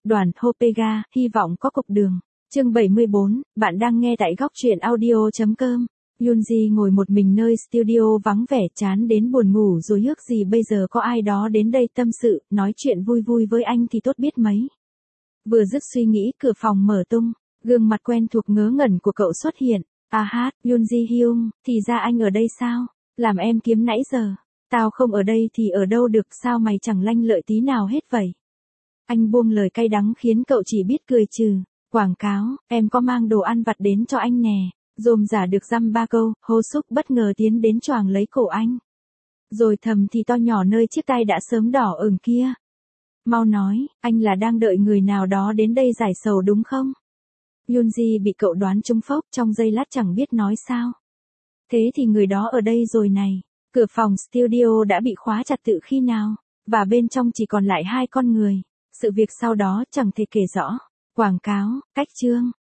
Đoàn Hopega, hy vọng có cục đường. Chương 74, bạn đang nghe tại góc truyện audio.com. Yoonji ngồi một mình nơi studio vắng vẻ chán đến buồn ngủ rồi ước gì bây giờ có ai đó đến đây tâm sự, nói chuyện vui vui với anh thì tốt biết mấy. Vừa dứt suy nghĩ cửa phòng mở tung, gương mặt quen thuộc ngớ ngẩn của cậu xuất hiện. À hát, Yoonji Hyung, thì ra anh ở đây sao? Làm em kiếm nãy giờ. Tao không ở đây thì ở đâu được, sao mày chẳng lanh lợi tí nào hết vậy? Anh buông lời cay đắng khiến cậu chỉ biết cười trừ. Quảng cáo, em có mang đồ ăn vặt đến cho anh nè. Rôm giả được dăm ba câu, Hô Súc bất ngờ tiến đến choàng lấy cổ anh. Rồi thầm thì to nhỏ nơi chiếc tai đã sớm đỏ ửng kia. Mau nói, anh là đang đợi người nào đó đến đây giải sầu đúng không? Yoonji bị cậu đoán trúng phốc, trong giây lát chẳng biết nói sao. Thế thì người đó ở đây rồi này. Cửa phòng studio đã bị khóa chặt từ khi nào, và bên trong chỉ còn lại hai con người. Sự việc sau đó chẳng thể kể rõ. Quảng cáo, cách chương,